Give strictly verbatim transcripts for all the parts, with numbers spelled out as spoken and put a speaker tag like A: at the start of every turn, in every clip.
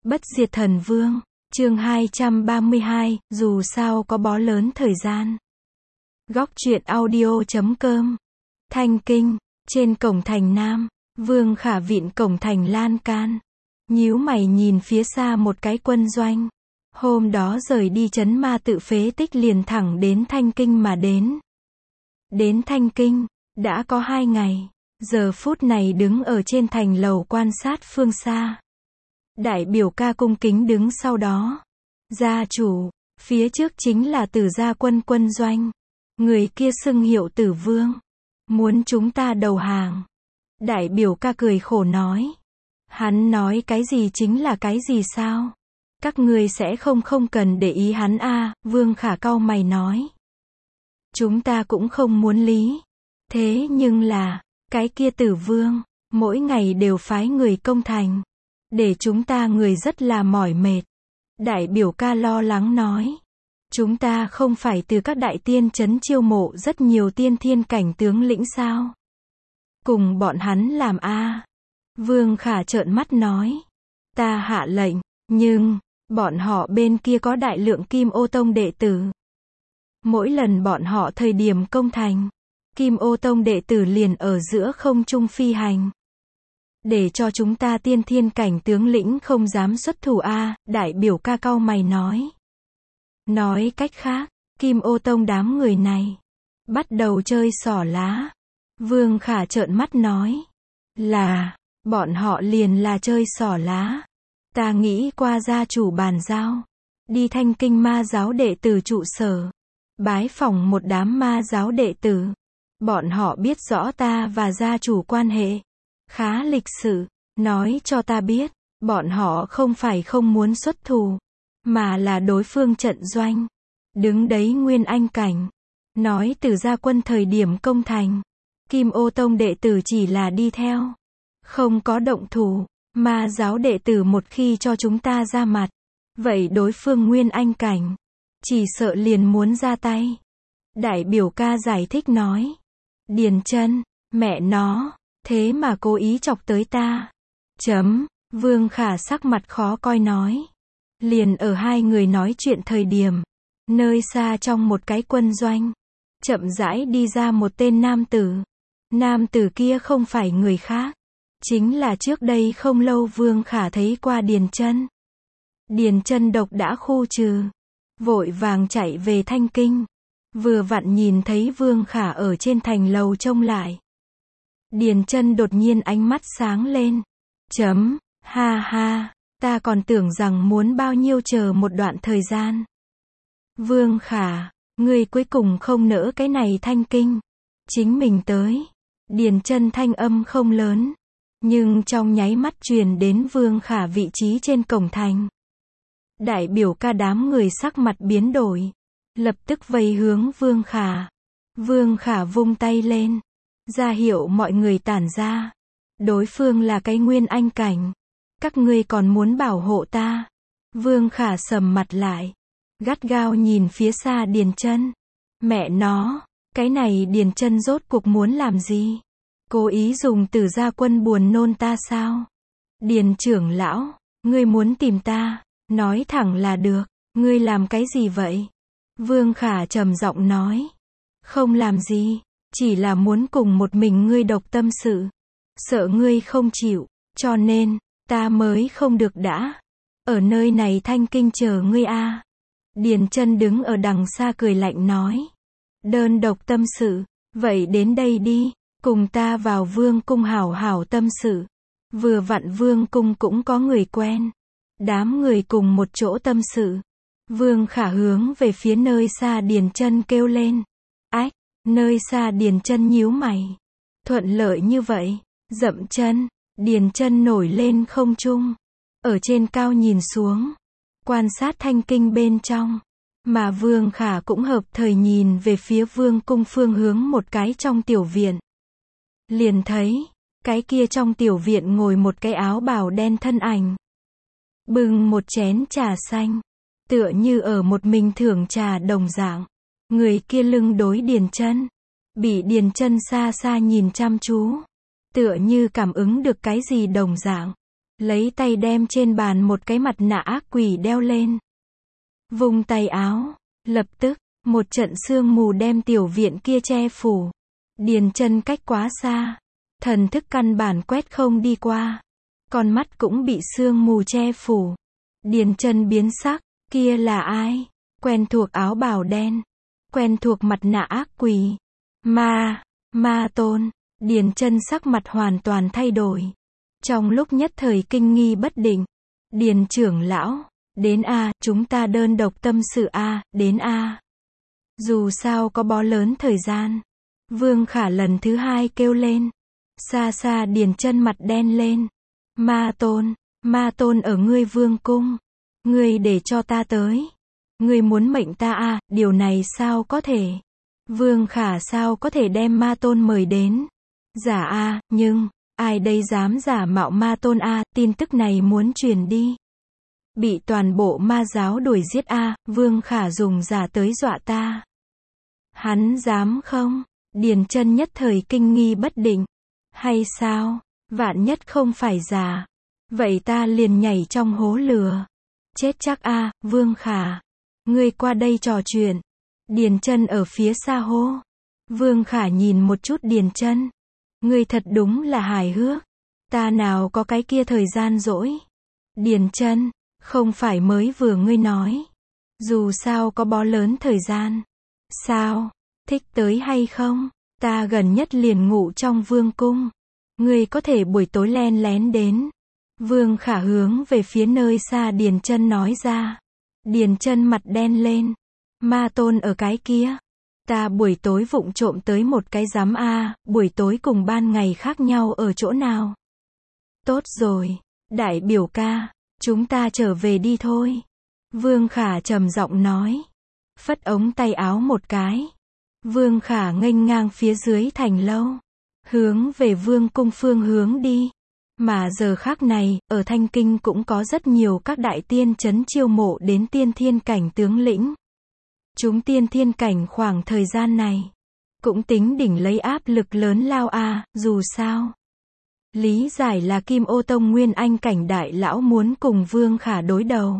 A: Bất diệt thần vương, chương hai trăm ba mươi hai, dù sao có bó lớn thời gian. Góc truyện audio chấm com. Thanh Kinh, trên cổng thành Nam, Vương Khả vịn cổng thành lan can. Nhíu mày nhìn phía xa một cái quân doanh. Hôm đó rời đi trấn ma tự phế tích liền thẳng đến Thanh Kinh mà đến. Đến Thanh Kinh, đã có hai ngày, giờ phút này đứng ở trên thành lầu quan sát phương xa. Đại biểu ca cung kính đứng sau đó. Gia chủ, phía trước chính là Tử Gia quân quân doanh. Người kia xưng hiệu Tử Vương. Muốn chúng ta đầu hàng. Đại biểu ca cười khổ nói. Hắn nói cái gì chính là cái gì sao? Các ngươi sẽ không không cần để ý hắn a à, Vương Khả cau mày nói. Chúng ta cũng không muốn lý. Thế nhưng là, cái kia Tử Vương, mỗi ngày đều phái người công thành. Để chúng ta người rất là mỏi mệt. Đại biểu ca lo lắng nói. Chúng ta không phải từ các đại tiên trấn chiêu mộ rất nhiều tiên thiên cảnh tướng lĩnh sao? Cùng bọn hắn làm a à. Vương Khả trợn mắt nói. Ta hạ lệnh, nhưng, bọn họ bên kia có đại lượng Kim Ô Tông đệ tử. Mỗi lần bọn họ thời điểm công thành, Kim Ô Tông đệ tử liền ở giữa không trung phi hành. Để cho chúng ta tiên thiên cảnh tướng lĩnh không dám xuất thủ a à, đại biểu ca cau mày nói. Nói cách khác, Kim Ô Tông đám người này, bắt đầu chơi xỏ lá. Vương Khả trợn mắt nói. Là, bọn họ liền là chơi xỏ lá. Ta nghĩ qua gia chủ bàn giao. Đi Thanh Kinh ma giáo đệ tử trụ sở. Bái phỏng một đám ma giáo đệ tử. Bọn họ biết rõ ta và gia chủ quan hệ. Khá lịch sự. Nói cho ta biết, bọn họ không phải không muốn xuất thủ. Mà là đối phương trận doanh. Đứng đấy nguyên anh cảnh. Nói Tử Gia quân thời điểm công thành. Kim Ô Tông đệ tử chỉ là đi theo. Không có động thủ. Ma giáo đệ tử một khi cho chúng ta ra mặt. Vậy đối phương nguyên anh cảnh. Chỉ sợ liền muốn ra tay. Đại biểu ca giải thích nói. Điền Chân, mẹ nó, thế mà cố ý chọc tới ta. Chấm, Vương Khả sắc mặt khó coi nói. Liền ở hai người nói chuyện thời điểm. Nơi xa trong một cái quân doanh. Chậm rãi đi ra một tên nam tử. Nam tử kia không phải người khác. Chính là trước đây không lâu Vương Khả thấy qua Điền Chân. Điền Chân độc đã khu trừ. Vội vàng chạy về Thanh Kinh. Vừa vặn nhìn thấy Vương Khả ở trên thành lầu trông lại. Điền Chân đột nhiên ánh mắt sáng lên. Chấm, ha ha, ta còn tưởng rằng muốn bao nhiêu chờ một đoạn thời gian. Vương Khả, ngươi cuối cùng không nỡ cái này Thanh Kinh. Chính mình tới. Điền Chân thanh âm không lớn. Nhưng trong nháy mắt truyền đến Vương Khả vị trí trên cổng thành. Đại biểu ca đám người sắc mặt biến đổi. Lập tức vây hướng Vương Khả. Vương Khả vung tay lên. Ra hiệu mọi người tản ra. Đối phương là cái nguyên anh cảnh. Các ngươi còn muốn bảo hộ ta. Vương Khả sầm mặt lại. Gắt gao nhìn phía xa Điền Chân. Mẹ nó, cái này Điền Chân rốt cuộc muốn làm gì? Cố ý dùng Tử Gia quân buồn nôn ta sao? Điền trưởng lão, ngươi muốn tìm ta, nói thẳng là được, ngươi làm cái gì vậy? Vương Khả trầm giọng nói. Không làm gì, chỉ là muốn cùng một mình ngươi độc tâm sự. Sợ ngươi không chịu, cho nên, ta mới không được đã. Ở nơi này Thanh Kinh chờ ngươi a à. Điền Chân đứng ở đằng xa cười lạnh nói. Đơn độc tâm sự, vậy đến đây đi. Cùng ta vào Vương cung hảo hảo tâm sự. Vừa vặn Vương cung cũng có người quen. Đám người cùng một chỗ tâm sự. Vương Khả hướng về phía nơi xa Điền Chân kêu lên. Ách, nơi xa Điền Chân nhíu mày. Thuận lợi như vậy, dậm chân, Điền Chân nổi lên không trung. Ở trên cao nhìn xuống. Quan sát Thanh Kinh bên trong. Mà Vương Khả cũng hợp thời nhìn về phía Vương cung phương hướng một cái trong tiểu viện. Liền thấy, cái kia trong tiểu viện ngồi một cái áo bào đen thân ảnh. Bưng một chén trà xanh. Tựa như ở một mình thưởng trà đồng dạng. Người kia lưng đối Điền Chân. Bị Điền Chân xa xa nhìn chăm chú. Tựa như cảm ứng được cái gì đồng dạng. lấy tay đem trên bàn một cái mặt nạ ác quỷ đeo lên. Vung tay áo, lập tức, một trận sương mù đem tiểu viện kia che phủ. Điền Chân cách quá xa, thần thức căn bản quét không đi qua. Con mắt cũng bị sương mù che phủ. Điền Chân biến sắc, kia là ai? Quen thuộc áo bào đen, quen thuộc mặt nạ ác quỷ. Ma, Ma Tôn. Điền Chân sắc mặt hoàn toàn thay đổi. Trong lúc nhất thời kinh nghi bất định. Điền trưởng lão, đến a, chúng ta đơn độc tâm sự a, đến a. Dù sao có bó lớn thời gian. Vương Khả lần thứ hai kêu lên. Xa xa Điền Chân mặt đen lên. Ma Tôn, Ma Tôn ở ngươi vương cung. Ngươi để cho ta tới. Ngươi muốn mệnh ta a, điều này sao có thể? Vương Khả sao có thể đem Ma Tôn mời đến? Giả a, nhưng, ai đây dám giả mạo Ma Tôn a, tin tức này muốn truyền đi. Bị toàn bộ ma giáo đuổi giết a, Vương Khả dùng giả tới dọa ta. Hắn dám không? Điền Chân nhất thời kinh nghi bất định. Hay sao? Vạn nhất không phải giả. Vậy ta liền nhảy trong hố lửa. Chết chắc a, Vương Khả. Ngươi qua đây trò chuyện. Điền Chân ở phía xa hô. Vương Khả nhìn một chút Điền Chân. Ngươi thật đúng là hài hước. Ta nào có cái kia thời gian rỗi. Điền Chân, không phải mới vừa ngươi nói. Dù sao có bó lớn thời gian. Sao? Thích tới hay không? Ta gần nhất liền ngủ trong vương cung. Ngươi có thể buổi tối len lén đến. Vương Khả hướng về phía nơi xa Điền Chân nói ra. Điền Chân mặt đen lên. Ma Tôn ở cái kia. Ta buổi tối vụng trộm tới một cái giám a, buổi tối cùng ban ngày khác nhau ở chỗ nào? Tốt rồi, đại biểu ca, chúng ta trở về đi thôi. Vương Khả trầm giọng nói. Phất ống tay áo một cái. Vương Khả nghênh ngang phía dưới thành lâu. Hướng về vương cung phương hướng đi. Mà giờ khác này, ở Thanh Kinh cũng có rất nhiều các đại tiên trấn chiêu mộ đến tiên thiên cảnh tướng lĩnh. Chúng tiên thiên cảnh khoảng thời gian này. Cũng tính đỉnh lấy áp lực lớn lao a, dù sao. Lý giải là Kim Ô Tông Nguyên Anh cảnh đại lão muốn cùng Vương Khả đối đầu.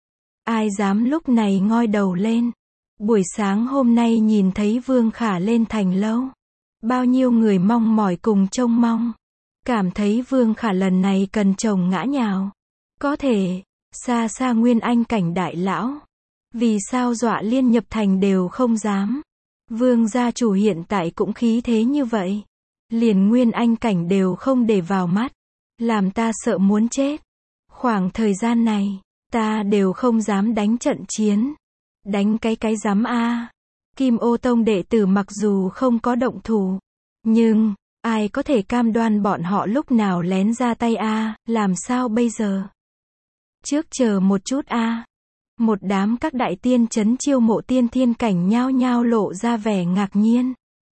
A: Ai dám lúc này ngoi đầu lên. Buổi sáng hôm nay nhìn thấy Vương Khả lên thành lâu. Bao nhiêu người mong mỏi cùng trông mong. Cảm thấy Vương Khả lần này cần chồng ngã nhào. Có thể, xa xa Nguyên Anh cảnh đại lão. Vì sao dọa liên nhập thành đều không dám. Vương gia chủ hiện tại cũng khí thế như vậy. Liền Nguyên Anh cảnh đều không để vào mắt. Làm ta sợ muốn chết. Khoảng thời gian này, ta đều không dám đánh trận chiến. Đánh cái cái dám a. Kim Ô Tông đệ tử mặc dù không có động thủ. Nhưng, ai có thể cam đoan bọn họ lúc nào lén ra tay a, làm sao bây giờ? Trước chờ một chút a. Một đám các đại tiên trấn chiêu mộ tiên thiên cảnh nhao nhao lộ ra vẻ ngạc nhiên.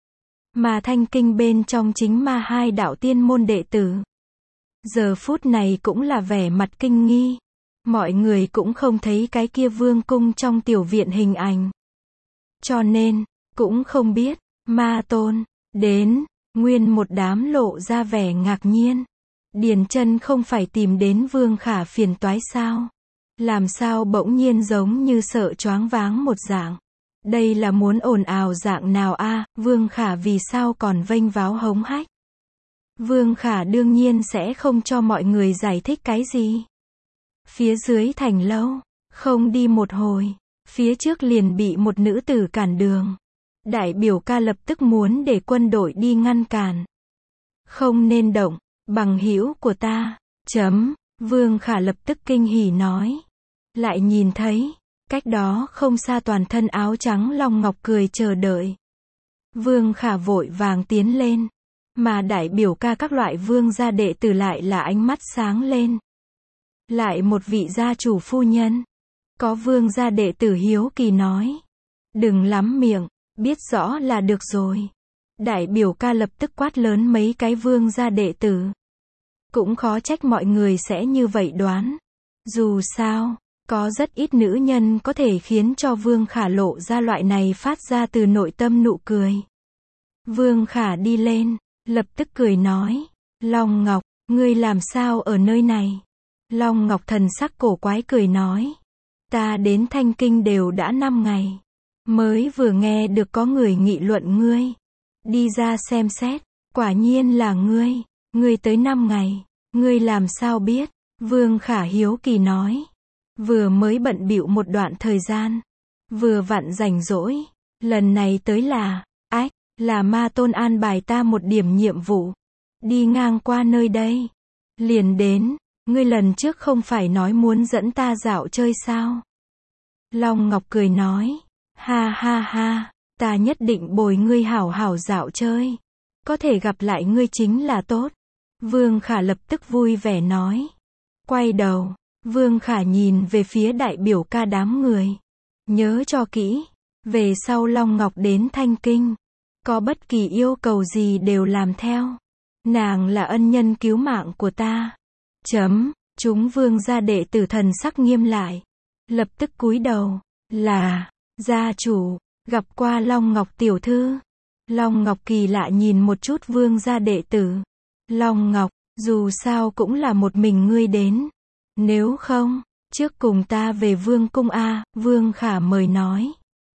A: Mà Thanh Kinh bên trong chính ma hai đạo tiên môn đệ tử. Giờ phút này cũng là vẻ mặt kinh nghi. Mọi người cũng không thấy cái kia vương cung trong tiểu viện hình ảnh. Cho nên, cũng không biết, Ma Tôn, đến, nguyên một đám lộ ra vẻ ngạc nhiên. Điền Chân không phải tìm đến Vương Khả phiền toái sao? Làm sao bỗng nhiên giống như sợ choáng váng một dạng. Đây là muốn ồn ào dạng nào a, Vương Khả vì sao còn vênh váo hống hách? Vương Khả đương nhiên sẽ không cho mọi người giải thích cái gì. Phía dưới thành lâu, không đi một hồi, phía trước liền bị một nữ tử cản đường. Đại biểu ca lập tức muốn để quân đội đi ngăn cản. Không nên động, bằng hữu của ta, chấm, Vương Khả lập tức kinh hỉ nói. Lại nhìn thấy, cách đó không xa toàn thân áo trắng Long Ngọc cười chờ đợi. Vương Khả vội vàng tiến lên, mà đại biểu ca các loại vương gia đệ tử lại là ánh mắt sáng lên. Lại một vị gia chủ phu nhân. Có vương gia đệ tử hiếu kỳ nói. Đừng lắm miệng, biết rõ là được rồi. Đại biểu ca lập tức quát lớn mấy cái vương gia đệ tử. Cũng khó trách mọi người sẽ như vậy đoán. Dù sao, có rất ít nữ nhân có thể khiến cho Vương Khả lộ ra loại này phát ra từ nội tâm nụ cười. Vương Khả đi lên, lập tức cười nói. Long Ngọc, ngươi làm sao ở nơi này? Long Ngọc thần sắc cổ quái cười nói. Ta đến Thanh Kinh đều đã năm ngày. Mới vừa nghe được có người nghị luận ngươi. Đi ra xem xét, quả nhiên là ngươi. Ngươi tới năm ngày, ngươi làm sao biết? Vương Khả hiếu kỳ nói. Vừa mới bận bịu một đoạn thời gian. Vừa vặn rảnh rỗi. Lần này tới là, ách, là Ma Tôn an bài ta một điểm nhiệm vụ. Đi ngang qua nơi đây. Liền đến, ngươi lần trước không phải nói muốn dẫn ta dạo chơi sao? Long Ngọc cười nói. Ha ha ha, ta nhất định bồi ngươi hảo hảo dạo chơi. Có thể gặp lại ngươi chính là tốt. Vương Khả lập tức vui vẻ nói. Quay đầu, Vương Khả nhìn về phía đại biểu ca đám người. Nhớ cho kỹ, về sau Long Ngọc đến Thanh Kinh. Có bất kỳ yêu cầu gì đều làm theo. Nàng là ân nhân cứu mạng của ta. Chấm, chúng Vương gia đệ tử thần sắc nghiêm lại. Lập tức cúi đầu, là, gia chủ, gặp qua Long Ngọc tiểu thư. Long Ngọc kỳ lạ nhìn một chút Vương gia đệ tử. Long Ngọc, dù sao cũng là một mình ngươi đến. Nếu không, trước cùng ta về Vương cung a, Vương Khả mời nói.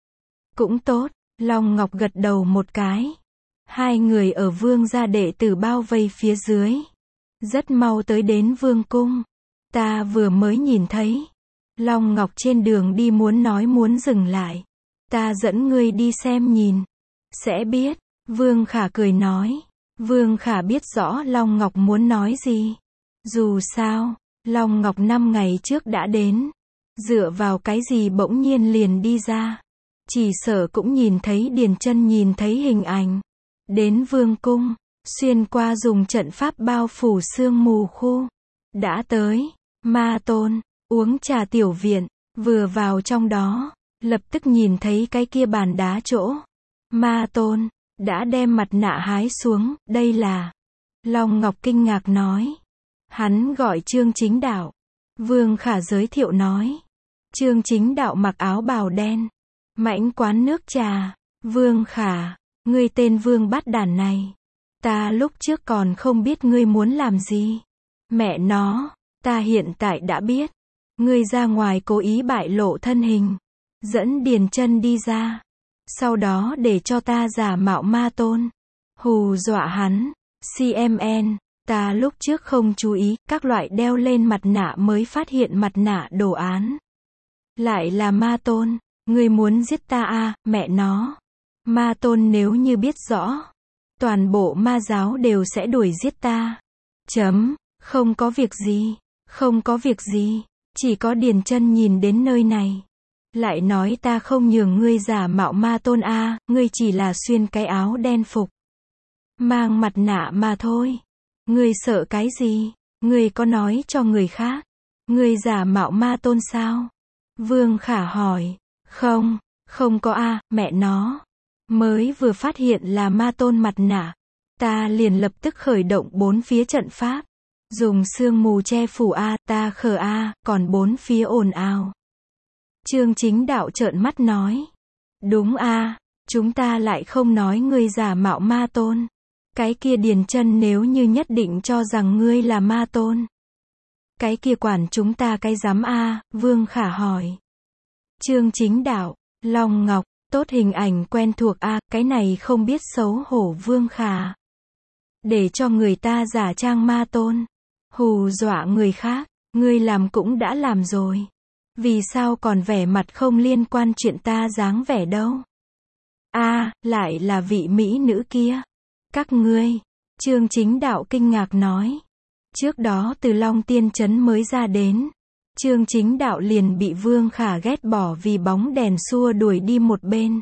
A: Cũng tốt, Long Ngọc gật đầu một cái. Hai người ở Vương gia đệ tử bao vây phía dưới. Rất mau tới đến Vương cung. Ta vừa mới nhìn thấy. Long Ngọc trên đường đi muốn nói muốn dừng lại. Ta dẫn ngươi đi xem nhìn. Sẽ biết. Vương Khả cười nói. Vương Khả biết rõ Long Ngọc muốn nói gì. Dù sao, Long Ngọc năm ngày trước đã đến. Dựa vào cái gì bỗng nhiên liền đi ra. Chỉ sợ cũng nhìn thấy Điền Chân nhìn thấy hình ảnh. Đến Vương cung, xuyên qua dùng trận pháp bao phủ sương mù khu. Đã tới, Ma Tôn, uống trà tiểu viện, vừa vào trong đó, lập tức nhìn thấy cái kia bàn đá chỗ. Ma Tôn, đã đem mặt nạ hái xuống, đây là. Long Ngọc kinh ngạc nói. Hắn gọi Trương Chính Đạo. Vương Khả giới thiệu nói. Trương Chính Đạo mặc áo bào đen. Mãnh quán nước trà. Vương Khả, ngươi tên Vương bát đản này. Ta lúc trước còn không biết ngươi muốn làm gì. Mẹ nó, ta hiện tại đã biết. Ngươi ra ngoài cố ý bại lộ thân hình. Dẫn Điền Chân đi ra. Sau đó để cho ta giả mạo Ma Tôn. Hù dọa hắn. xê em en, ta lúc trước không chú ý, các loại đeo lên mặt nạ mới phát hiện mặt nạ đồ án. Lại là Ma Tôn. Ngươi muốn giết ta à, mẹ nó. Ma Tôn nếu như biết rõ. Toàn bộ ma giáo đều sẽ đuổi giết ta. Chấm, không có việc gì. Không có việc gì. Chỉ có Điền Chân nhìn đến nơi này. Lại nói ta không nhường ngươi giả mạo Ma Tôn a, à, ngươi chỉ là xuyên cái áo đen phục. Mang mặt nạ mà thôi. Ngươi sợ cái gì? Ngươi có nói cho người khác. Ngươi giả mạo Ma Tôn sao? Vương Khả hỏi. Không, không có a, à, mẹ nó. Mới vừa phát hiện là Ma Tôn mặt nạ. Ta liền lập tức khởi động bốn phía trận pháp. Dùng sương mù che phủ a, ta khờ a, còn bốn phía ồn ào. Trương Chính Đạo trợn mắt nói. Đúng a, chúng ta lại không nói ngươi giả mạo Ma Tôn. Cái kia Điền Chân nếu như nhất định cho rằng ngươi là Ma Tôn. Cái kia quản chúng ta cái dám a, Vương Khả hỏi. Trương Chính Đạo, Long Ngọc, tốt hình ảnh quen thuộc a, cái này không biết xấu hổ Vương Khả. Để cho người ta giả trang Ma Tôn. Hù dọa người khác, ngươi làm cũng đã làm rồi. Vì sao còn vẻ mặt không liên quan chuyện ta dáng vẻ đâu? A, à, lại là vị mỹ nữ kia. Các ngươi, Trương Chính Đạo kinh ngạc nói. Trước đó từ Long Tiên Trấn mới ra đến. Trương Chính Đạo liền bị Vương Khả ghét bỏ vì bóng đèn xua đuổi đi một bên.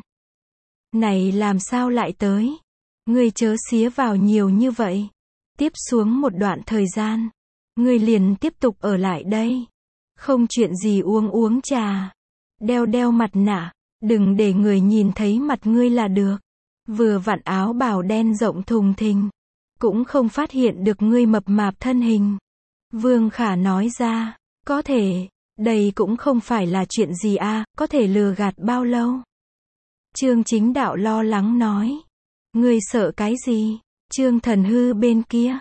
A: Này làm sao lại tới? Ngươi chớ xía vào nhiều như vậy. Tiếp xuống một đoạn thời gian. Ngươi liền tiếp tục ở lại đây. Không chuyện gì uống uống trà. Đeo đeo mặt nạ. Đừng để người nhìn thấy mặt ngươi là được. Vừa vặn áo bào đen rộng thùng thình. Cũng không phát hiện được ngươi mập mạp thân hình. Vương Khả nói ra. Có thể. Đây cũng không phải là chuyện gì a, à, có thể lừa gạt bao lâu. Trương Chính Đạo lo lắng nói. Ngươi sợ cái gì? Trương Thần Hư bên kia.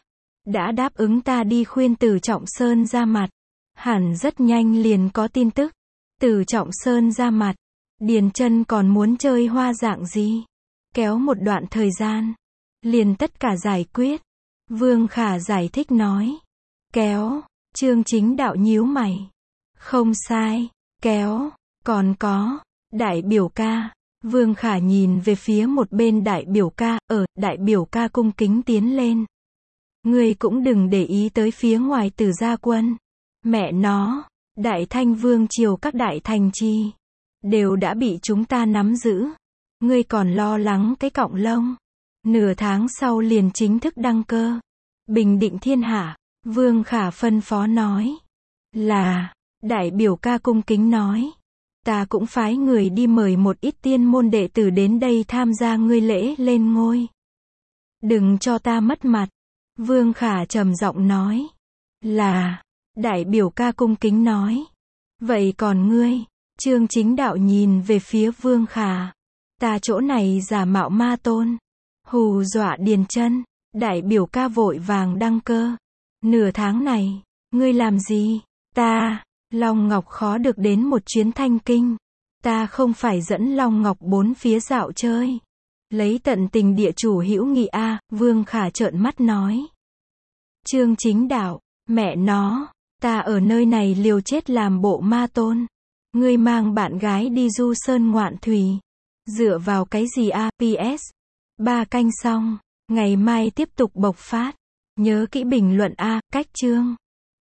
A: đã đáp ứng ta đi khuyên Từ Trọng Sơn ra mặt. Hẳn rất nhanh liền có tin tức. Từ Trọng Sơn ra mặt. Điền Chân còn muốn chơi hoa dạng gì? Kéo một đoạn thời gian. Liền tất cả giải quyết. Vương Khả giải thích nói. Kéo. Trương Chính Đạo nhíu mày. Không sai. Kéo. Còn có. Đại biểu ca. Vương Khả nhìn về phía một bên đại biểu ca. Ở, đại biểu ca cung kính tiến lên. Ngươi cũng đừng để ý tới phía ngoài Từ gia quân. Mẹ nó. Đại Thanh Vương triều các đại thành trì. Đều đã bị chúng ta nắm giữ. Ngươi còn lo lắng cái cọng lông. Nửa tháng sau liền chính thức đăng cơ. Bình định thiên hạ. Vương Khả phân phó nói. Là. Đại biểu ca cung kính nói. Ta cũng phái người đi mời một ít tiên môn đệ tử đến đây tham gia ngươi lễ lên ngôi. Đừng cho ta mất mặt. Vương Khả trầm giọng nói. Là. Đại biểu ca cung kính nói. Vậy còn ngươi? Trương Chính Đạo nhìn về phía Vương Khả. Ta chỗ này giả mạo ma tôn. Hù dọa Điền Chân. Đại biểu ca vội vàng đăng cơ. Nửa tháng này, ngươi làm gì? Ta, Long Ngọc khó được đến một chuyến Thanh Kinh. Ta không phải dẫn Long Ngọc bốn phía dạo chơi. Lấy tận tình địa chủ hữu nghị a, Vương Khả trợn mắt nói. Trương Chính Đạo, mẹ nó, ta ở nơi này liều chết làm bộ ma tôn. Ngươi mang bạn gái đi du sơn ngoạn thủy. Dựa vào cái gì a? pê ét. Ba canh xong, ngày mai tiếp tục bộc phát. Nhớ kỹ bình luận a, cách chương.